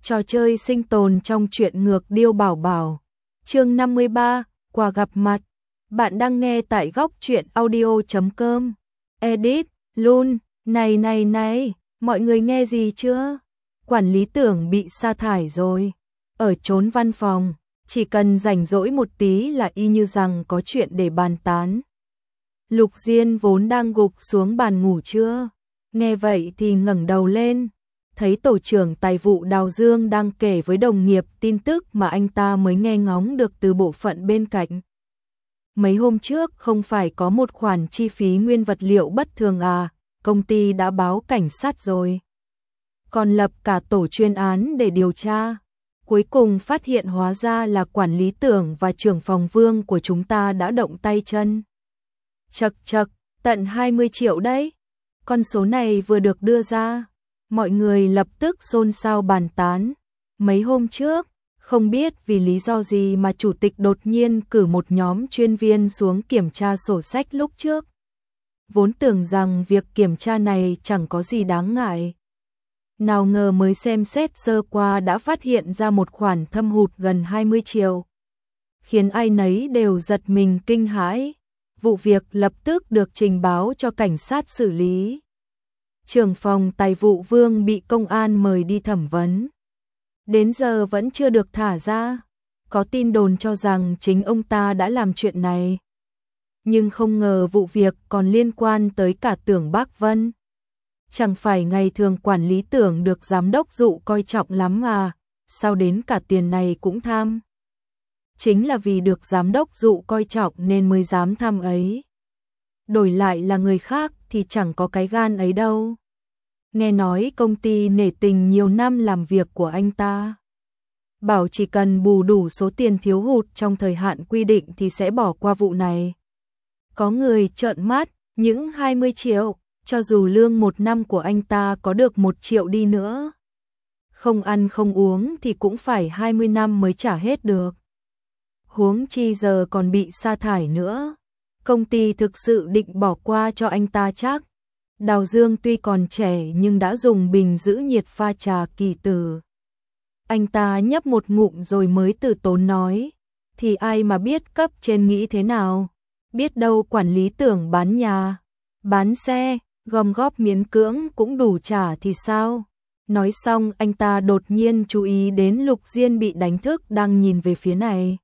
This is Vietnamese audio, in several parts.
Trò chơi sinh tồn trong truyện ngược Điêu Bảo Bảo. Chương 53, quà gặp mặt. Bạn đang nghe tại góc truyện audio.com. Edit, Lun, này, mọi người nghe gì chưa? Quản lý Tưởng bị sa thải rồi. Ở trốn văn phòng, chỉ cần rảnh rỗi một tí là y như rằng có chuyện để bàn tán. Lục Diên vốn đang gục xuống bàn ngủ trưa, nghe vậy thì ngẩng đầu lên, thấy tổ trưởng tài vụ Đào Dương đang kể với đồng nghiệp tin tức mà anh ta mới nghe ngóng được từ bộ phận bên cạnh. Mấy hôm trước không phải có một khoản chi phí nguyên vật liệu bất thường à, công ty đã báo cảnh sát rồi. Còn lập cả tổ chuyên án để điều tra. Cuối cùng phát hiện hóa ra là quản lý Tưởng và trưởng phòng Vương của chúng ta đã động tay chân. Chậc, tận 20 triệu đấy. Con số này vừa được đưa ra, mọi người lập tức xôn xao bàn tán. Mấy hôm trước, không biết vì lý do gì mà chủ tịch đột nhiên cử một nhóm chuyên viên xuống kiểm tra sổ sách lúc trước. Vốn tưởng rằng việc kiểm tra này chẳng có gì đáng ngại. Nào ngờ mới xem xét sơ qua đã phát hiện ra một khoản thâm hụt gần 20 triệu. Khiến ai nấy đều giật mình kinh hãi. Vụ việc lập tức được trình báo cho cảnh sát xử lý. Trưởng phòng tài vụ Vương bị công an mời đi thẩm vấn. Đến giờ vẫn chưa được thả ra. Có tin đồn cho rằng chính ông ta đã làm chuyện này. Nhưng không ngờ vụ việc còn liên quan tới cả Tưởng Bác Vân. Chẳng phải ngày thường quản lý Tưởng được giám đốc Dụ coi trọng lắm à, sao đến cả tiền này cũng tham. Chính là vì được giám đốc Dụ coi trọng nên mới dám tham ấy. Đổi lại là người khác thì chẳng có cái gan ấy đâu. Nghe nói công ty nể tình nhiều năm làm việc của anh ta. Bảo chỉ cần bù đủ số tiền thiếu hụt trong thời hạn quy định thì sẽ bỏ qua vụ này. Có người trợn mắt, những 20 triệu, cho dù lương một năm của anh ta có được 1 triệu đi nữa. Không ăn không uống thì cũng phải 20 năm mới trả hết được. Huống chi giờ còn bị sa thải nữa. Công ty thực sự định bỏ qua cho anh ta chắc. Đào Dương tuy còn trẻ nhưng đã dùng bình giữ nhiệt pha trà kỳ tử. Anh ta nhấp một ngụm rồi mới từ tốn nói. Thì ai mà biết cấp trên nghĩ thế nào. Biết đâu quản lý Tưởng bán nhà, bán xe, gom góp miễn cưỡng cũng đủ trả thì sao. Nói xong anh ta đột nhiên chú ý đến Lục Diên bị đánh thức đang nhìn về phía này.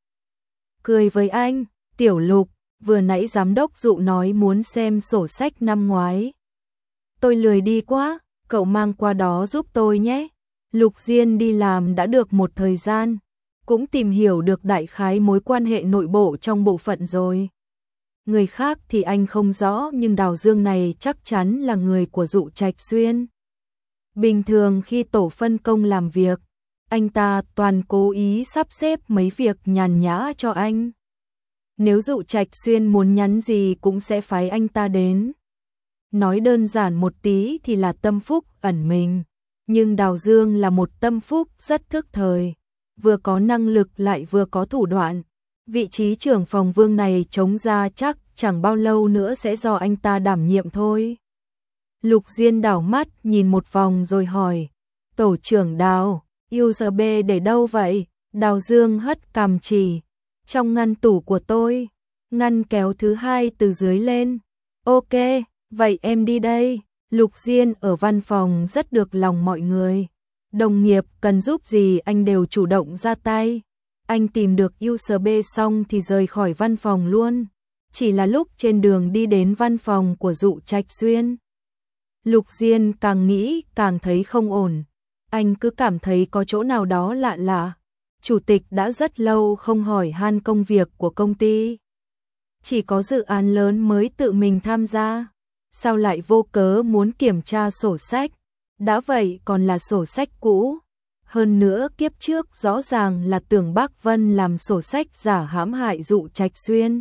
Cười với anh, Tiểu Lục, vừa nãy giám đốc Dụ nói muốn xem sổ sách năm ngoái. Tôi lười đi quá, cậu mang qua đó giúp tôi nhé. Lục Diên đi làm đã được một thời gian, cũng tìm hiểu được đại khái mối quan hệ nội bộ trong bộ phận rồi. Người khác thì anh không rõ nhưng Đào Dương này chắc chắn là người của Dụ Trạch Xuyên. Bình thường khi tổ phân công làm việc, anh ta toàn cố ý sắp xếp mấy việc nhàn nhã cho anh. Nếu Dụ Trạch Xuyên muốn nhắn gì cũng sẽ phái anh ta đến. Nói đơn giản một tí thì là tâm phúc ẩn mình. Nhưng Đào Dương là một tâm phúc rất thức thời. Vừa có năng lực lại vừa có thủ đoạn. Vị trí trưởng phòng Vương này trống ra chắc chẳng bao lâu nữa sẽ do anh ta đảm nhiệm thôi. Lục Diên đảo mắt nhìn một vòng rồi hỏi. Tổ trưởng Đào, USB để đâu vậy? Đào Dương hất cằm chỉ. Trong ngăn tủ của tôi. Ngăn kéo thứ hai từ dưới lên. Ok, vậy em đi đây. Lục Diên ở văn phòng rất được lòng mọi người. Đồng nghiệp cần giúp gì anh đều chủ động ra tay. Anh tìm được USB xong thì rời khỏi văn phòng luôn. Chỉ là lúc trên đường đi đến văn phòng của Dụ Trạch Xuyên. Lục Diên càng nghĩ càng thấy không ổn. Anh cứ cảm thấy có chỗ nào đó lạ lạ. Chủ tịch đã rất lâu không hỏi han công việc của công ty. Chỉ có dự án lớn mới tự mình tham gia. Sao lại vô cớ muốn kiểm tra sổ sách? Đã vậy còn là sổ sách cũ. Hơn nữa kiếp trước rõ ràng là Tưởng Bác Vân làm sổ sách giả hãm hại Dụ Trạch Xuyên.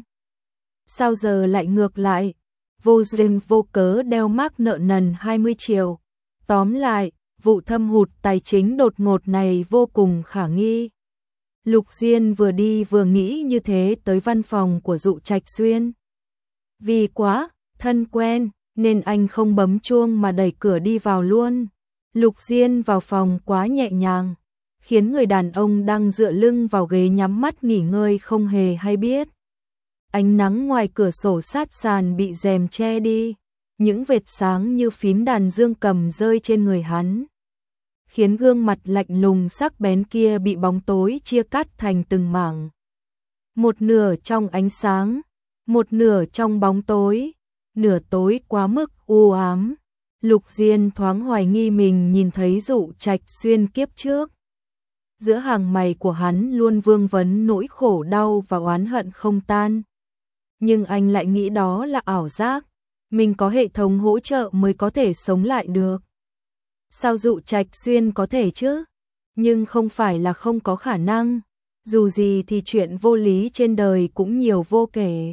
Sao giờ lại ngược lại? Vô duyên vô cớ đeo mác nợ nần 20 triệu. Tóm lại, vụ thâm hụt tài chính đột ngột này vô cùng khả nghi. Lục Diên vừa đi vừa nghĩ như thế tới văn phòng của Dụ Trạch Xuyên. Vì quá thân quen nên anh không bấm chuông mà đẩy cửa đi vào luôn. Lục Diên vào phòng quá nhẹ nhàng, khiến người đàn ông đang dựa lưng vào ghế nhắm mắt nghỉ ngơi không hề hay biết. Ánh nắng ngoài cửa sổ sát sàn bị rèm che đi, những vệt sáng như phím đàn dương cầm rơi trên người hắn, khiến gương mặt lạnh lùng sắc bén kia bị bóng tối chia cắt thành từng mảng. Một nửa trong ánh sáng, một nửa trong bóng tối, nửa tối quá mức u ám. Lục Diên thoáng hoài nghi mình nhìn thấy Dụ Trạch Xuyên kiếp trước. Giữa hàng mày của hắn luôn vương vấn nỗi khổ đau và oán hận không tan. Nhưng anh lại nghĩ đó là ảo giác, mình có hệ thống hỗ trợ mới có thể sống lại được. Sao Dụ Trạch Xuyên có thể chứ? Nhưng không phải là không có khả năng, dù gì thì chuyện vô lý trên đời cũng nhiều vô kể.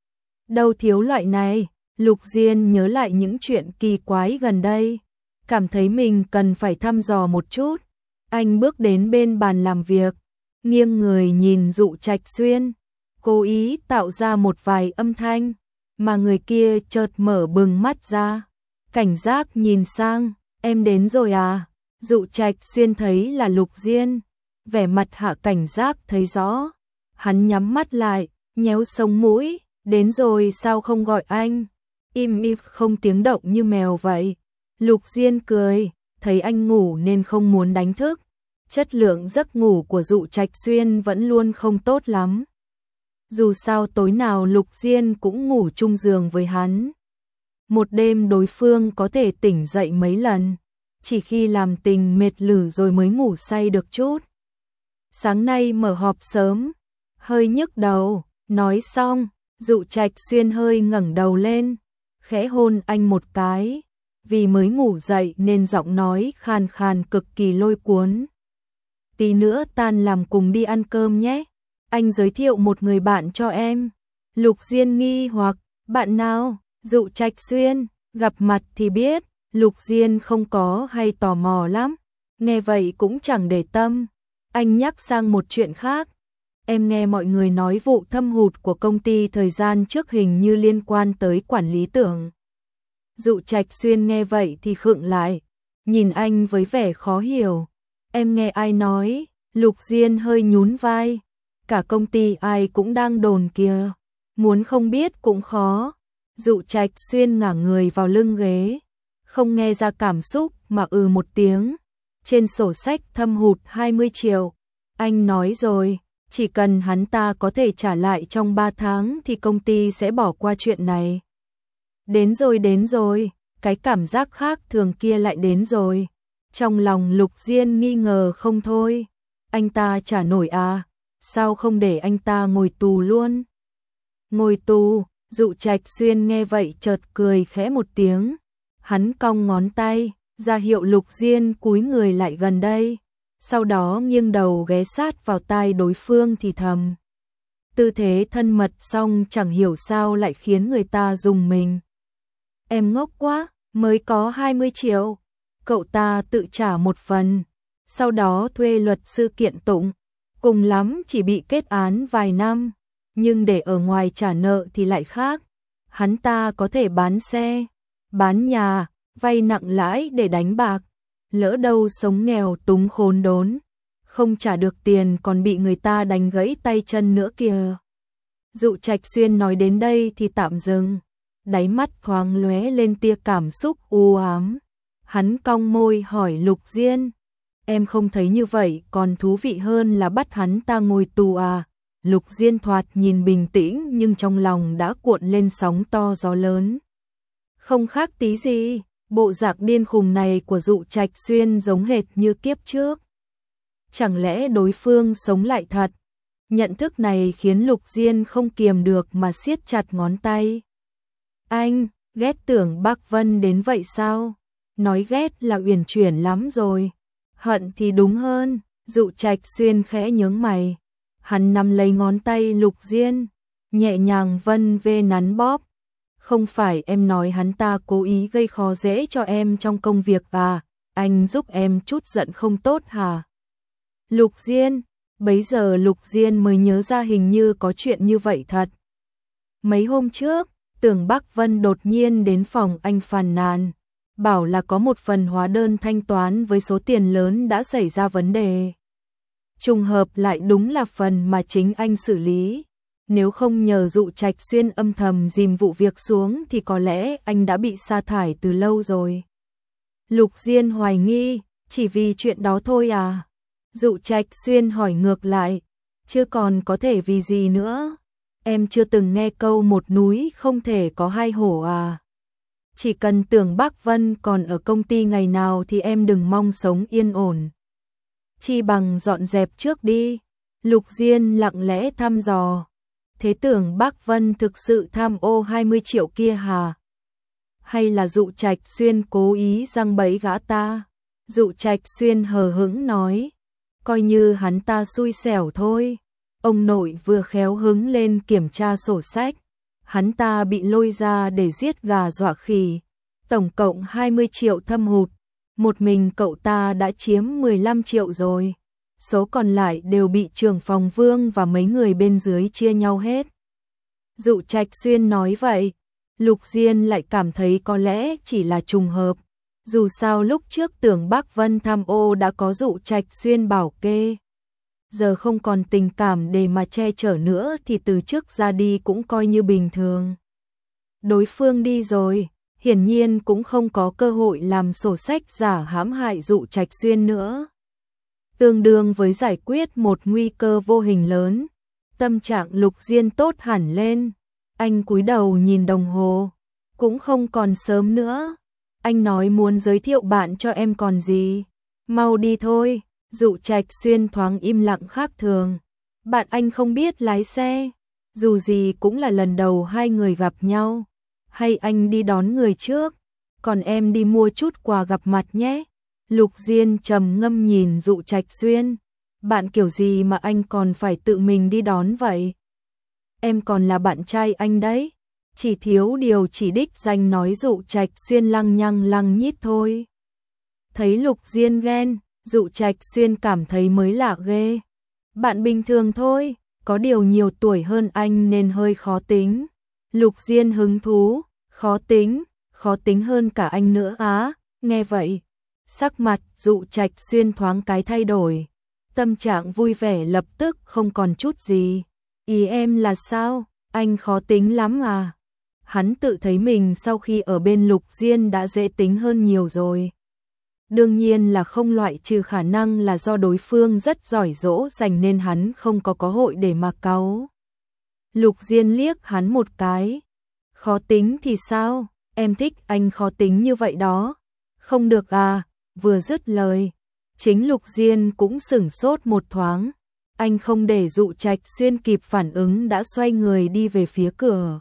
Đâu thiếu loại này. Lục Diên nhớ lại những chuyện kỳ quái gần đây, cảm thấy mình cần phải thăm dò một chút. Anh bước đến bên bàn làm việc, nghiêng người nhìn Dụ Trạch Xuyên, cố ý tạo ra một vài âm thanh, mà người kia chợt mở bừng mắt ra, cảnh giác nhìn sang, em đến rồi à? Dụ Trạch Xuyên thấy là Lục Diên, vẻ mặt hạ cảnh giác thấy rõ, hắn nhắm mắt lại, nhéo sống mũi, đến rồi sao không gọi anh? Im không tiếng động như mèo vậy. Lục Diên cười, thấy anh ngủ nên không muốn đánh thức. Chất lượng giấc ngủ của Dụ Trạch Xuyên vẫn luôn không tốt lắm. Dù sao tối nào Lục Diên cũng ngủ chung giường với hắn. Một đêm đối phương có thể tỉnh dậy mấy lần, chỉ khi làm tình mệt lử rồi mới ngủ say được chút. Sáng nay mở họp sớm, hơi nhức đầu, nói xong, Dụ Trạch Xuyên hơi ngẩng đầu lên, khẽ hôn anh một cái, vì mới ngủ dậy nên giọng nói khàn khàn cực kỳ lôi cuốn. Tí nữa tan làm cùng đi ăn cơm nhé, anh giới thiệu một người bạn cho em. Lục Diên nghi hoặc, bạn nào? Dụ Trạch Xuyên, gặp mặt thì biết. Lục Diên không có hay tò mò lắm, nghe vậy cũng chẳng để tâm. Anh nhắc sang một chuyện khác. Em nghe mọi người nói vụ thâm hụt của công ty thời gian trước hình như liên quan tới quản lý tưởng. Dụ Trạch Xuyên nghe vậy thì khựng lại, nhìn anh với vẻ khó hiểu. Em nghe ai nói? Lục Diên hơi nhún vai. Cả công ty ai cũng đang đồn kìa, muốn không biết cũng khó. Dụ Trạch Xuyên ngả người vào lưng ghế, không nghe ra cảm xúc mà một tiếng. Trên sổ sách thâm hụt 20 triệu. Anh nói rồi, chỉ cần hắn ta có thể trả lại trong 3 tháng thì công ty sẽ bỏ qua chuyện này. Đến rồi, cái cảm giác khác thường kia lại đến rồi. Trong lòng Lục Diên nghi ngờ không thôi. Anh ta trả nổi à? Sao không để anh ta ngồi tù luôn? Ngồi tù? Dụ Trạch Xuyên nghe vậy chợt cười khẽ một tiếng. Hắn cong ngón tay, ra hiệu Lục Diên cúi người lại gần đây. Sau đó nghiêng đầu ghé sát vào tai đối phương thì thầm. Tư thế thân mật xong chẳng hiểu sao lại khiến người ta rùng mình. Em ngốc quá, mới có 20 triệu. Cậu ta tự trả một phần, sau đó thuê luật sư kiện tụng. Cùng lắm chỉ bị kết án vài năm, nhưng để ở ngoài trả nợ thì lại khác. Hắn ta có thể bán xe, bán nhà, vay nặng lãi để đánh bạc. Lỡ đâu sống nghèo túng khốn đốn, không trả được tiền còn bị người ta đánh gãy tay chân nữa kìa. Dụ Trạch Xuyên nói đến đây thì tạm dừng, đáy mắt thoáng lóe lên tia cảm xúc u ám. Hắn cong môi hỏi Lục Diên, em không thấy như vậy còn thú vị hơn là bắt hắn ta ngồi tù à? Lục Diên thoạt nhìn bình tĩnh nhưng trong lòng đã cuộn lên sóng to gió lớn. Không khác tí gì, bộ dạng điên khùng này của Dụ Trạch Xuyên giống hệt như kiếp trước. Chẳng lẽ đối phương sống lại thật? Nhận thức này khiến Lục Diên không kiềm được mà siết chặt ngón tay. Anh, ghét Tưởng Bắc Vân đến vậy sao? Nói ghét là uyển chuyển lắm rồi. Hận thì đúng hơn. Dụ Trạch Xuyên khẽ nhướng mày. Hắn nắm lấy ngón tay Lục Diên, nhẹ nhàng vân vê nắn bóp. Không phải em nói hắn ta cố ý gây khó dễ cho em trong công việc à? Anh giúp em chút giận không tốt hả? Lục Diên, bấy giờ Lục Diên mới nhớ ra hình như có chuyện như vậy thật. Mấy hôm trước, Tưởng Bắc Vân đột nhiên đến phòng anh phàn nàn, bảo là có một phần hóa đơn thanh toán với số tiền lớn đã xảy ra vấn đề. Trùng hợp lại đúng là phần mà chính anh xử lý. Nếu không nhờ Dụ Trạch Xuyên âm thầm dìm vụ việc xuống thì có lẽ anh đã bị sa thải từ lâu rồi. Lục Diên hoài nghi, chỉ vì chuyện đó thôi à? Dụ Trạch Xuyên hỏi ngược lại, chứ còn có thể vì gì nữa? Em chưa từng nghe câu một núi không thể có hai hổ à? Chỉ cần Tưởng Bác Vân còn ở công ty ngày nào thì em đừng mong sống yên ổn. Chi bằng dọn dẹp trước đi. Lục Diên lặng lẽ thăm dò. Thế Tưởng Bác Vân thực sự tham ô 20 triệu kia hả? Hay là Dụ Trạch Xuyên cố ý giăng bẫy gã ta? Dụ Trạch Xuyên hờ hững nói, coi như hắn ta xui xẻo thôi. Ông nội vừa khéo hứng lên kiểm tra sổ sách, hắn ta bị lôi ra để giết gà dọa khỉ, tổng cộng 20 triệu thâm hụt, một mình cậu ta đã chiếm 15 triệu rồi, số còn lại đều bị trưởng phòng Vương và mấy người bên dưới chia nhau hết. Dụ Trạch Xuyên nói vậy, Lục Diên lại cảm thấy có lẽ chỉ là trùng hợp, dù sao lúc trước Tưởng Bác Vân tham ô đã có Dụ Trạch Xuyên bảo kê. Giờ không còn tình cảm để mà che chở nữa thì từ trước ra đi cũng coi như bình thường. Đối phương đi rồi, hiển nhiên cũng không có cơ hội làm sổ sách giả hãm hại Dụ Trạch Xuyên nữa. Tương đương với giải quyết một nguy cơ vô hình lớn, tâm trạng Lục Diên tốt hẳn lên. Anh cúi đầu nhìn đồng hồ, cũng không còn sớm nữa. Anh nói muốn giới thiệu bạn cho em còn gì, mau đi thôi. Dụ Trạch Xuyên thoáng im lặng khác thường. Bạn anh không biết lái xe, dù gì cũng là lần đầu hai người gặp nhau. Hay anh đi đón người trước, còn em đi mua chút quà gặp mặt nhé. Lục Diên trầm ngâm nhìn Dụ Trạch Xuyên. Bạn kiểu gì mà anh còn phải tự mình đi đón vậy? Em còn là bạn trai anh đấy. Chỉ thiếu điều chỉ đích danh nói Dụ Trạch Xuyên lăng nhăng lăng nhít thôi. Thấy Lục Diên ghen, Dụ Trạch Xuyên cảm thấy mới lạ ghê. Bạn bình thường thôi, có điều nhiều tuổi hơn anh nên hơi khó tính. Lục Diên hứng thú, khó tính hơn cả anh nữa á. Nghe vậy, sắc mặt Dụ Trạch Xuyên thoáng cái thay đổi. Tâm trạng vui vẻ lập tức không còn chút gì. Ý em là sao, anh khó tính lắm à? Hắn tự thấy mình sau khi ở bên Lục Diên đã dễ tính hơn nhiều rồi. Đương nhiên là không loại trừ khả năng là do đối phương rất giỏi dỗ dành nên hắn không có cơ hội để mà cáu. Lục Diên liếc hắn một cái. Khó tính thì sao, em thích anh khó tính như vậy đó. Không được à, vừa dứt lời. Chính Lục Diên cũng sửng sốt một thoáng. Anh không để Dụ Trạch Xuyên kịp phản ứng đã xoay người đi về phía cửa.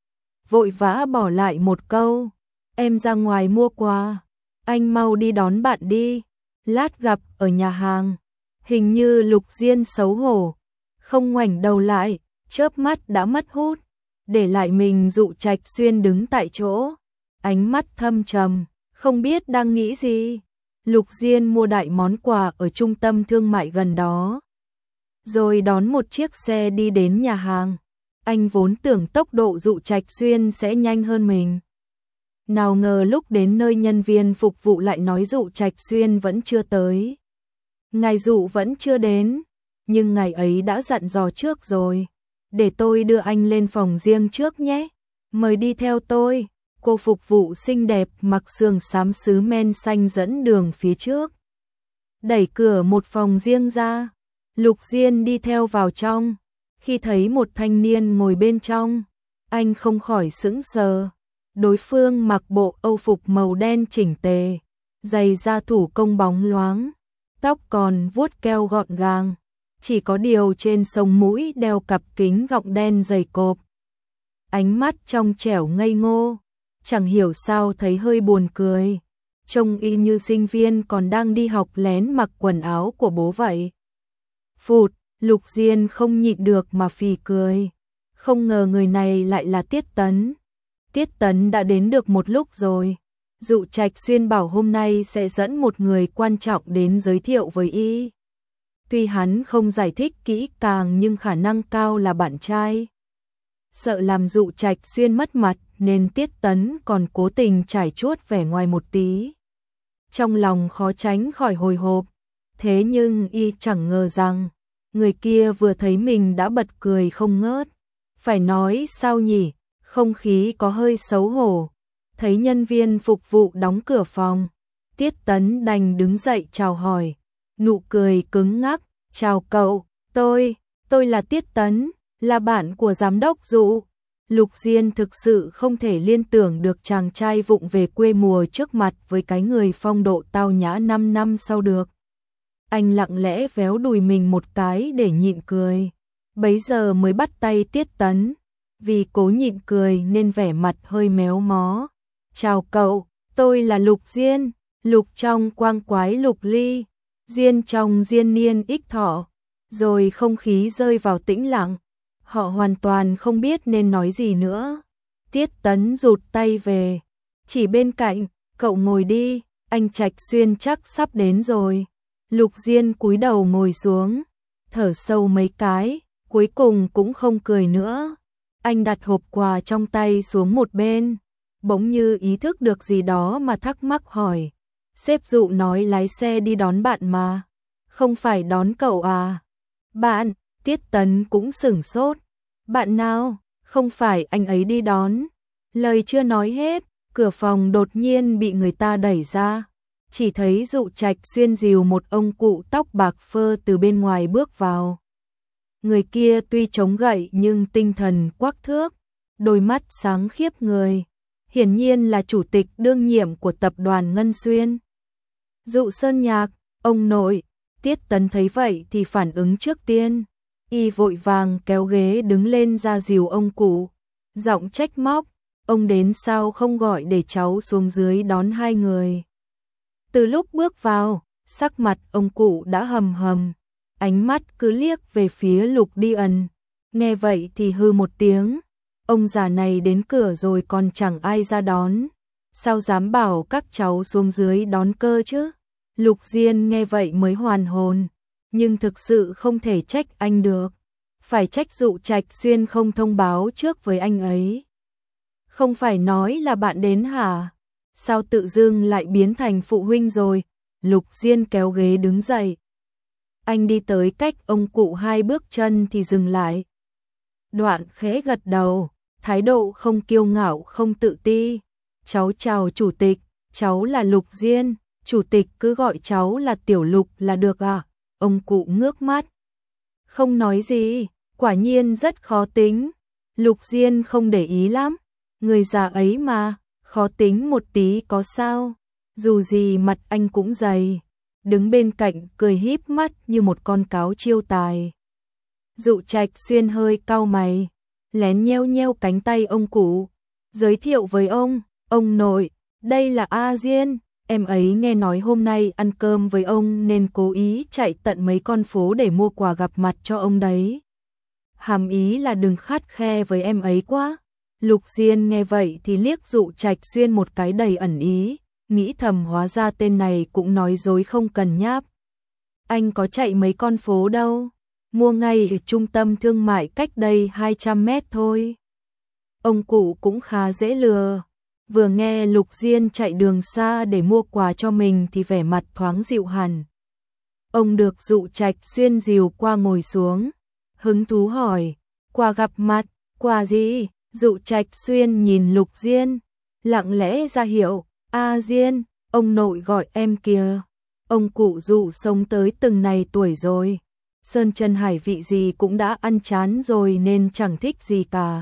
Vội vã bỏ lại một câu. Em ra ngoài mua quà. Anh mau đi đón bạn đi. Lát gặp ở nhà hàng. Hình như Lục Diên xấu hổ. Không ngoảnh đầu lại, chớp mắt đã mất hút. Để lại mình Dụ Trạch Xuyên đứng tại chỗ. Ánh mắt thâm trầm, không biết đang nghĩ gì. Lục Diên mua đại món quà ở trung tâm thương mại gần đó. Rồi đón một chiếc xe đi đến nhà hàng. Anh vốn tưởng tốc độ Dụ Trạch Xuyên sẽ nhanh hơn mình. Nào ngờ lúc đến nơi nhân viên phục vụ lại nói Dụ Trạch Xuyên vẫn chưa tới. Ngài Dụ vẫn chưa đến, nhưng ngài ấy đã dặn dò trước rồi. Để tôi đưa anh lên phòng riêng trước nhé. Mời đi theo tôi. Cô phục vụ xinh đẹp mặc sườn xám sứ men xanh dẫn đường phía trước. Đẩy cửa một phòng riêng ra. Lục Diên đi theo vào trong. Khi thấy một thanh niên ngồi bên trong, anh không khỏi sững sờ. Đối phương mặc bộ âu phục màu đen chỉnh tề, giày da thủ công bóng loáng, tóc còn vuốt keo gọn gàng, chỉ có điều trên sống mũi đeo cặp kính gọng đen dày cộp. Ánh mắt trong trẻo ngây ngô, chẳng hiểu sao thấy hơi buồn cười, trông y như sinh viên còn đang đi học lén mặc quần áo của bố vậy. Phụt, Lục Diên không nhịn được mà phì cười, không ngờ người này lại là Tiết Tấn. Tiết Tấn đã đến được một lúc rồi. Dụ Trạch Xuyên bảo hôm nay sẽ dẫn một người quan trọng đến giới thiệu với y. Tuy hắn không giải thích kỹ càng nhưng khả năng cao là bạn trai. Sợ làm Dụ Trạch Xuyên mất mặt nên Tiết Tấn còn cố tình trải chuốt vẻ ngoài một tí. Trong lòng khó tránh khỏi hồi hộp. Thế nhưng y chẳng ngờ rằng, người kia vừa thấy mình đã bật cười không ngớt. Phải nói sao nhỉ, không khí có hơi xấu hổ. Thấy nhân viên phục vụ đóng cửa phòng, Tiết Tấn đành đứng dậy chào hỏi, nụ cười cứng ngắc, "Chào cậu, tôi là Tiết Tấn, là bạn của giám đốc Dụ." Lục Diên thực sự không thể liên tưởng được chàng trai vụng về quê mùa trước mặt với cái người phong độ tao nhã 5 năm sau được. Anh lặng lẽ véo đùi mình một cái để nhịn cười. Bấy giờ mới bắt tay Tiết Tấn, vì cố nhịn cười nên vẻ mặt hơi méo mó. "Chào cậu, tôi là Lục Diên." Lục trong quang quái lục ly, diên trong diên niên ích thọ. Rồi không khí rơi vào tĩnh lặng. Họ hoàn toàn không biết nên nói gì nữa. Tiết Tấn rụt tay về, chỉ bên cạnh, "Cậu ngồi đi, anh Trạch Xuyên chắc sắp đến rồi." Lục Diên cúi đầu ngồi xuống, thở sâu mấy cái, cuối cùng cũng không cười nữa. Anh đặt hộp quà trong tay xuống một bên, bỗng như ý thức được gì đó mà thắc mắc hỏi, "Sếp Dụ nói lái xe đi đón bạn mà, không phải đón cậu à?" "Bạn?" Tiết Tấn cũng sửng sốt. "Bạn nào? Không phải anh ấy đi đón." Lời chưa nói hết, cửa phòng đột nhiên bị người ta đẩy ra. Chỉ thấy Dụ Trạch Xuyên dìu một ông cụ tóc bạc phơ từ bên ngoài bước vào. Người kia tuy chống gậy nhưng tinh thần quắc thước, đôi mắt sáng khiếp người. Hiển nhiên là chủ tịch đương nhiệm của tập đoàn Ngân Xuyên. "Dụ Sơn Nhạc, ông nội." Tiết Tấn thấy vậy thì phản ứng trước tiên. Y vội vàng kéo ghế đứng lên ra dìu ông cụ. Giọng trách móc, "Ông đến sao không gọi để cháu xuống dưới đón hai người." Từ lúc bước vào, sắc mặt ông cụ đã hầm hầm, ánh mắt cứ liếc về phía Lục Diên. Nghe vậy thì hư một tiếng, ông già này đến cửa rồi còn chẳng ai ra đón, sao dám bảo các cháu xuống dưới đón cơ chứ? Lục Diên nghe vậy mới hoàn hồn, nhưng thực sự không thể trách anh được, phải trách Dụ Trạch Xuyên không thông báo trước với anh ấy. "Không phải nói là bạn đến hả? Sao tự dưng lại biến thành phụ huynh rồi?" Lục Diên kéo ghế đứng dậy. Anh đi tới cách ông cụ 2 bước chân thì dừng lại. Đoạn khẽ gật đầu, thái độ không kiêu ngạo không tự ti. "Cháu chào chủ tịch, cháu là Lục Diên, chủ tịch cứ gọi cháu là Tiểu Lục là được à?" Ông cụ ngước mắt, không nói gì, quả nhiên rất khó tính. Lục Diên không để ý lắm, người già ấy mà, khó tính một tí có sao, dù gì mặt anh cũng dày. Đứng bên cạnh cười híp mắt như một con cáo chiêu tài. Dụ Trạch Xuyên hơi cau mày, lén nheo nheo cánh tay ông cụ, giới thiệu với ông nội, đây là A Diên, em ấy nghe nói hôm nay ăn cơm với ông nên cố ý chạy tận mấy con phố để mua quà gặp mặt cho ông đấy. Hàm ý là đừng khắt khe với em ấy quá. Lục Diên nghe vậy thì liếc Dụ Trạch Xuyên một cái đầy ẩn ý, nghĩ thầm hóa ra tên này cũng nói dối không cần nháp. Anh có chạy mấy con phố đâu, mua ngay ở trung tâm thương mại cách đây 200 mét thôi. Ông cụ cũng khá dễ lừa, vừa nghe Lục Diên chạy đường xa để mua quà cho mình thì vẻ mặt thoáng dịu hẳn. Ông được Dụ Trạch Xuyên dìu qua ngồi xuống, hứng thú hỏi, "Quà gặp mặt, quà gì?" Dụ Trạch Xuyên nhìn Lục Diên, lặng lẽ ra hiệu, "A Diên, ông nội gọi em kìa." Ông cụ Dụ sống tới từng này tuổi rồi, sơn chân hải vị gì cũng đã ăn chán rồi nên chẳng thích gì cả.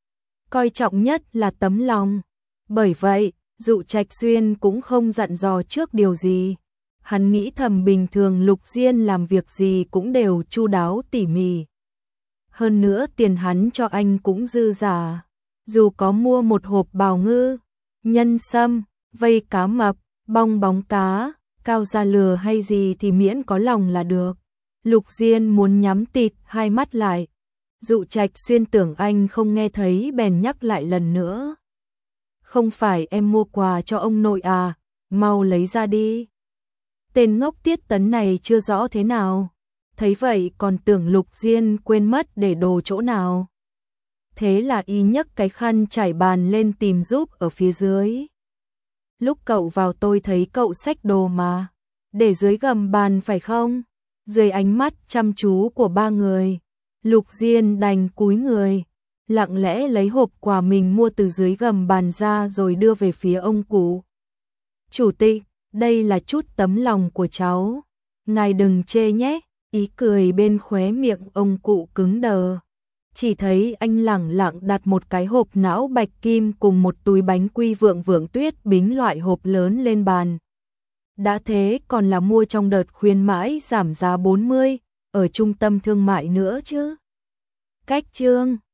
Coi trọng nhất là tấm lòng. Bởi vậy, Dụ Trạch Xuyên cũng không dặn dò trước điều gì. Hắn nghĩ thầm bình thường Lục Diên làm việc gì cũng đều chu đáo tỉ mỉ. Hơn nữa tiền hắn cho anh cũng dư giả. Dù có mua một hộp bào ngư, nhân sâm, vây cá mập, bong bóng cá, cao da lừa hay gì thì miễn có lòng là được. Lục Diên muốn nhắm tịt hai mắt lại. Dụ Trạch Xuyên tưởng anh không nghe thấy bèn nhắc lại lần nữa. "Không phải em mua quà cho ông nội à, mau lấy ra đi." Tên ngốc Tiết Tấn này chưa rõ thế nào, thấy vậy còn tưởng Lục Diên quên mất để đồ chỗ nào. Thế là y nhấc cái khăn trải bàn lên tìm giúp ở phía dưới. "Lúc cậu vào tôi thấy cậu xách đồ mà." để dưới gầm bàn phải không? Dưới ánh mắt chăm chú của ba người, Lục Diên đành cúi người, lặng lẽ lấy hộp quà mình mua từ dưới gầm bàn ra rồi đưa về phía ông cụ. Chủ tịch, đây là chút tấm lòng của cháu. Ngài đừng chê nhé, ý cười bên khóe miệng ông cụ cứng đờ. Chỉ thấy anh lẳng lặng đặt một cái hộp não bạch kim cùng một túi bánh quy vượng vượng tuyết bính loại hộp lớn lên bàn. Đã thế còn là mua trong đợt khuyến mãi giảm giá 40, ở trung tâm thương mại nữa chứ. Cách chương